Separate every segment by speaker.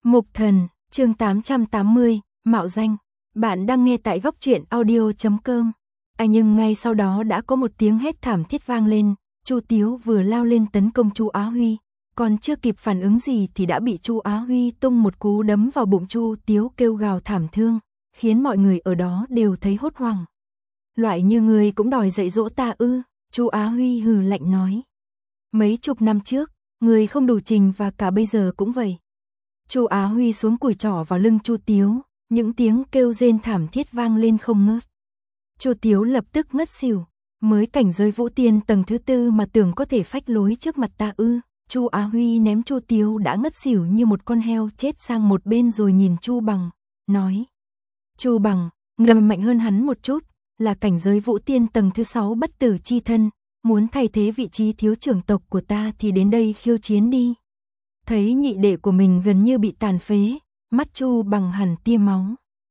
Speaker 1: Mục Thần, chương 880, mạo danh. Bạn đang nghe tại góc truyện audio.com. Nhưng ngay sau đó đã có một tiếng hét thảm thiết vang lên, Chu Tiếu vừa lao lên tấn công Chu Á Huy, còn chưa kịp phản ứng gì thì đã bị Chu Á Huy tung một cú đấm vào bụng. Chu Tiếu kêu gào thảm thương, khiến mọi người ở đó đều thấy hốt hoảng. Loại như ngươi cũng đòi dạy dỗ ta ư? Chu Á Huy hừ lạnh nói. Mấy chục năm trước, ngươi không đủ trình và cả bây giờ cũng vậy. Chu Á Huy xuống cùi trỏ vào lưng Chu Tiếu, những tiếng kêu rên thảm thiết vang lên không ngớt. Chu Tiếu lập tức ngất xỉu, mới cảnh giới vũ tiên tầng thứ 4 mà tưởng có thể phách lối trước mặt ta ư? Chu Á Huy ném Chu Tiếu đã ngất xỉu như một con heo chết sang một bên rồi nhìn Chu Bằng, nói: Chu Bằng, ngầm mạnh hơn hắn một chút, là cảnh giới vũ tiên tầng thứ 6 bất tử chi thân, muốn thay thế vị trí thiếu trưởng tộc của ta thì đến đây khiêu chiến đi. Thấy nhị đệ của mình gần như bị tàn phế, mắt Chu Bằng hẳn tia máu.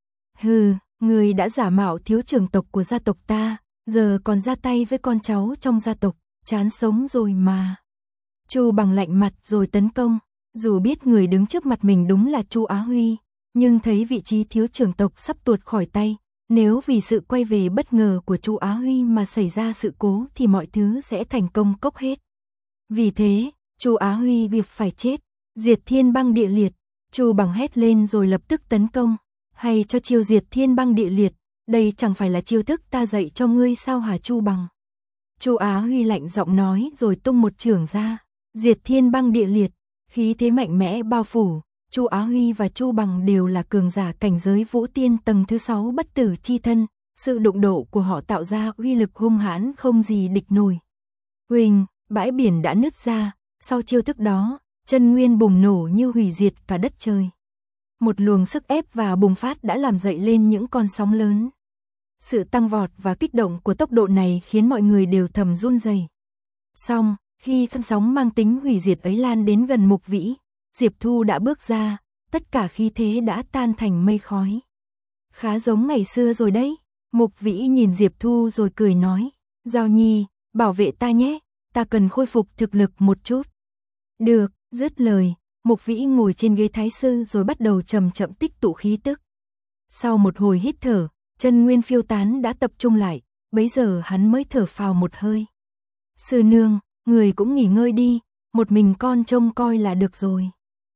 Speaker 1: Hừ, người đã giả mạo thiếu trưởng tộc của gia tộc ta, giờ còn ra tay với con cháu trong gia tộc, chán sống rồi mà. Chu Bằng lạnh mặt rồi tấn công, dù biết người đứng trước mặt mình đúng là Chu Á Huy, nhưng thấy vị trí thiếu trưởng tộc sắp tuột khỏi tay, nếu vì sự quay về bất ngờ của Chu Á Huy mà xảy ra sự cố thì mọi thứ sẽ thành công cốc hết. Vì thế, Chu Á Huy việc phải chết, diệt thiên băng địa liệt. Chu Bằng hét lên rồi lập tức tấn công, hay cho chiêu diệt thiên băng địa liệt, đây chẳng phải là chiêu thức ta dạy cho ngươi sao hả Chu Bằng? Chu Á Huy lạnh giọng nói rồi tung một chưởng ra, diệt thiên băng địa liệt, khí thế mạnh mẽ bao phủ. Chu Á Huy và Chu Bằng đều là cường giả cảnh giới vũ tiên tầng thứ 6 bất tử chi thân, sự đụng độ của họ tạo ra uy lực hung hãn không gì địch nổi. Huỳnh, bãi biển đã nứt ra, sau chiêu thức đó, chân nguyên bùng nổ như hủy diệt cả đất trời. Một luồng sức ép và bùng phát đã làm dậy lên những con sóng lớn. Sự tăng vọt và kích động của tốc độ này khiến mọi người đều thầm run rẩy. Song, khi cơn sóng mang tính hủy diệt ấy lan đến gần Mục Vĩ, Diệp Thu đã bước ra, tất cả khí thế đã tan thành mây khói. Khá giống ngày xưa rồi đấy. Mục Vĩ nhìn Diệp Thu rồi cười nói, Giao Nhi, bảo vệ ta nhé, ta cần khôi phục thực lực một chút. Được, dứt lời, Mục Vĩ ngồi trên ghế thái sư rồi bắt đầu chậm chậm tích tụ khí tức. Sau một hồi hít thở, chân nguyên phiêu tán đã tập trung lại, bấy giờ hắn mới thở phào một hơi. Sư nương, người cũng nghỉ ngơi đi, một mình con trông coi là được rồi.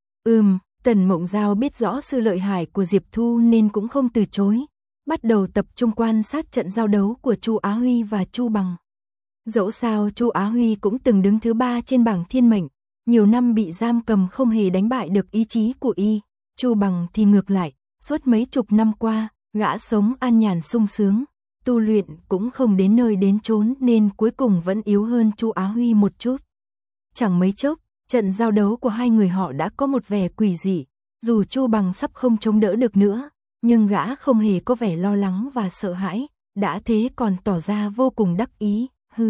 Speaker 1: Tần Mộng Giao biết rõ sự lợi hại của Diệp Thu nên cũng không từ chối, bắt đầu tập trung quan sát trận giao đấu của Chu Á Huy và Chu Bằng. Dẫu sao Chu Á Huy cũng từng đứng thứ 3 trên bảng thiên mệnh, nhiều năm bị giam cầm không hề đánh bại được ý chí của y. Chu Bằng thì ngược lại, suốt mấy chục năm qua, gã sống an nhàn sung sướng, tu luyện cũng không đến nơi đến chốn nên cuối cùng vẫn yếu hơn Chu Á Huy một chút. Chẳng mấy chốc, trận giao đấu của hai người họ đã có một vẻ quỷ dị, dù Chu Bằng sắp không chống đỡ được nữa, nhưng gã không hề có vẻ lo lắng và sợ hãi, đã thế còn tỏ ra vô cùng đắc ý.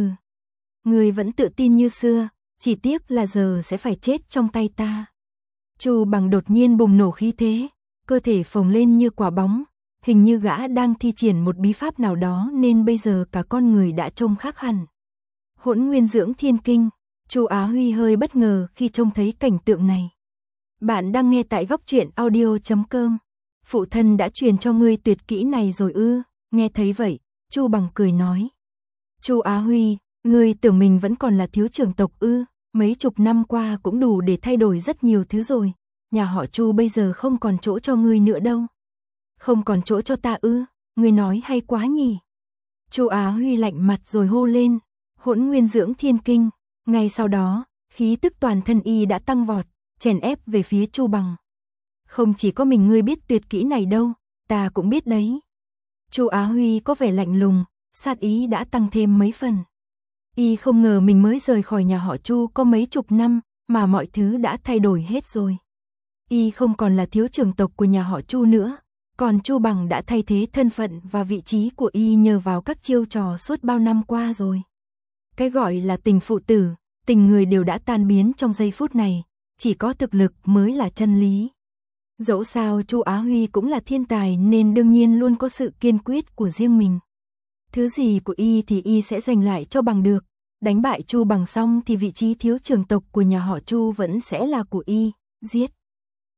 Speaker 1: Người vẫn tự tin như xưa, chỉ tiếc là giờ sẽ phải chết trong tay ta. Chu Bằng đột nhiên bùng nổ khí thế, cơ thể phồng lên như quả bóng, hình như gã đang thi triển một bí pháp nào đó nên bây giờ cả con người đã trông khác hẳn. Hỗn Nguyên Dưỡng Thiên Kinh. Chu Á Huy hơi bất ngờ khi trông thấy cảnh tượng này. Bạn đang nghe tại góc truyện audio.com. Phụ thân đã truyền cho ngươi tuyệt kỹ này rồi ư? Nghe thấy vậy, Chu Bằng cười nói. Chu Á Huy, ngươi tưởng mình vẫn còn là thiếu trưởng tộc ư? Mấy chục năm qua cũng đủ để thay đổi rất nhiều thứ rồi. Nhà họ Chu bây giờ không còn chỗ cho ngươi nữa đâu. Không còn chỗ cho ta ư? Ngươi nói hay quá nhỉ? Chu Á Huy lạnh mặt rồi hô lên, Hỗn Nguyên Dưỡng Thiên Kinh. Ngay sau đó, khí tức toàn thân y đã tăng vọt, chèn ép về phía Chu Bằng. Không chỉ có mình ngươi biết tuyệt kỹ này đâu, ta cũng biết đấy. Chu Á Huy có vẻ lạnh lùng, sát ý đã tăng thêm mấy phần. Y không ngờ mình mới rời khỏi nhà họ Chu có mấy chục năm mà mọi thứ đã thay đổi hết rồi. Y không còn là thiếu trưởng tộc của nhà họ Chu nữa, còn Chu Bằng đã thay thế thân phận và vị trí của y nhờ vào các chiêu trò suốt bao năm qua rồi. Cái gọi là tình phụ tử, tình người đều đã tan biến trong giây phút này, chỉ có thực lực mới là chân lý. Dẫu sao Chu Á Huy cũng là thiên tài nên đương nhiên luôn có sự kiên quyết của riêng mình. Thứ gì của y thì y sẽ giành lại cho bằng được, đánh bại Chu Bằng xong thì vị trí thiếu trưởng tộc của nhà họ Chu vẫn sẽ là của y, giết.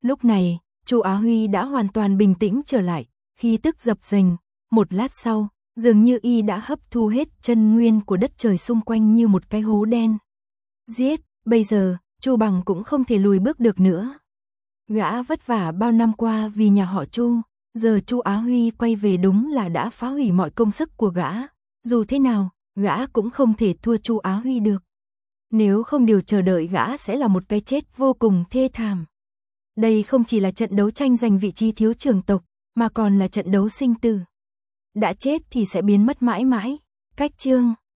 Speaker 1: Lúc này, Chu Á Huy đã hoàn toàn bình tĩnh trở lại, khí tức dập dềnh, một lát sau, dường như y đã hấp thu hết chân nguyên của đất trời xung quanh như một cái hố đen. Giết, bây giờ, Chu Bằng cũng không thể lùi bước được nữa. Gã vất vả bao năm qua vì nhà họ Chu, giờ Chu Á Huy quay về đúng là đã phá hủy mọi công sức của gã. Dù thế nào, gã cũng không thể thua Chu Á Huy được. Nếu không điều chờ đợi gã sẽ là một cái chết vô cùng thê thảm. Đây không chỉ là trận đấu tranh giành vị trí thiếu trưởng tộc, mà còn là trận đấu sinh tử. Đã chết thì sẽ biến mất mãi mãi. Cách chương